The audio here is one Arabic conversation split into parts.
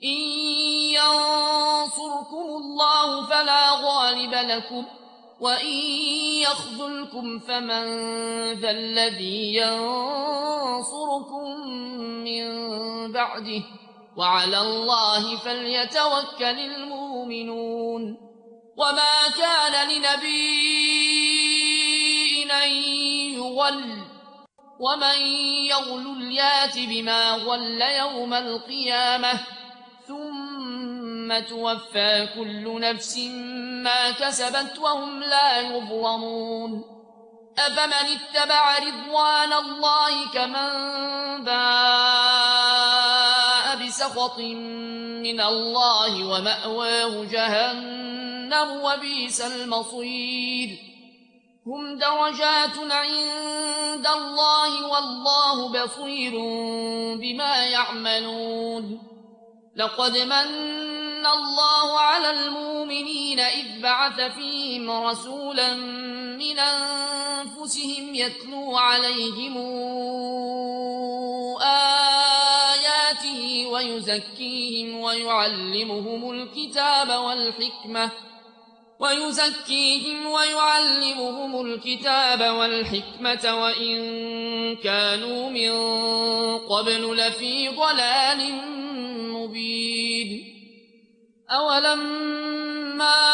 إن ينصركم الله فلا غالب لكم وإن يخذلكم فمن ذا الذي ينصركم من بعده وعلى الله فليتوكل المؤمنون وما كان لنبي أن يغل ومن يغل يات بما غل يوم القيامة ثم توفى كل نفس ما كسبت وهم لا يظلمون أفمن اتبع رضوان الله كمن باء بسخط من الله ومأواه جهنم وبئس المصير هم درجات عند الله والله بصير بما يعملون لقد من الله على المؤمنين إذ بعث فيهم رسولا من أنفسهم يتلو عليهم آياته ويزكيهم ويعلمهم الكتاب والحكمة وإن كانوا من قبل لفي ضلال مبين أولما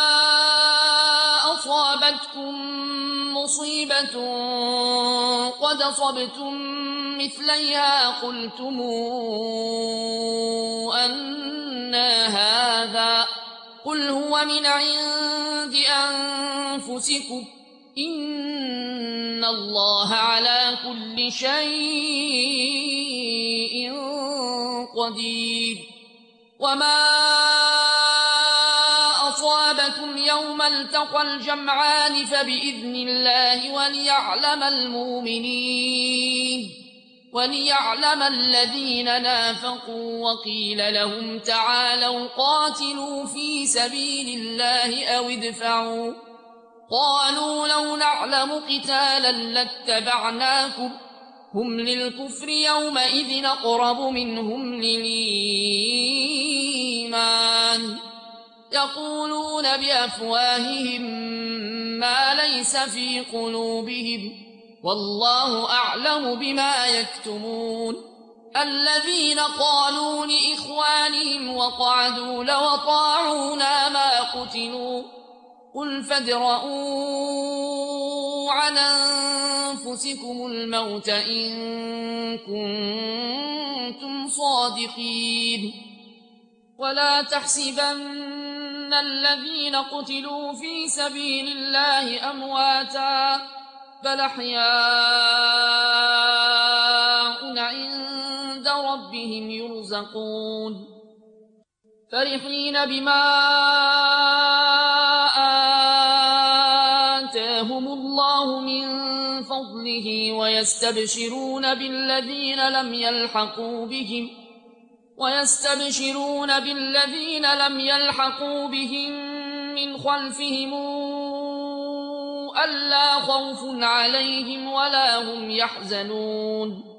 أصابتكم مصيبة قد أصبتم مثليها قلتم أنى هذا قل هو من عند أنفسكم إن الله على كل شيء قدير وما أصابكم يوم التقى الجمعان فبإذن الله وليعلم الذين نافقوا وقيل لهم تعالوا قاتلوا في سبيل الله أو ادفعوا قالوا لو نعلم قتالا لاتبعناكم هم للكفر يومئذ أقرب منهم للإيمان يقولون بأفواههم ما ليس في قلوبهم والله أعلم بما يكتمون الذين قالوا لإخوانهم وقعدوا لو أطاعونا ما قتلوا قل فادرءوا عن أنفسكم الموت إن كنتم صادقين ولا تحسبن الذين قتلوا في سبيل الله أمواتا بل أحياء عند ربهم يرزقون فرحين بما آتاهم الله من فضله ويستبشرون بالذين لم يلحقوا بهم من خلفهم ألا خوف عليهم ولا هم يحزنون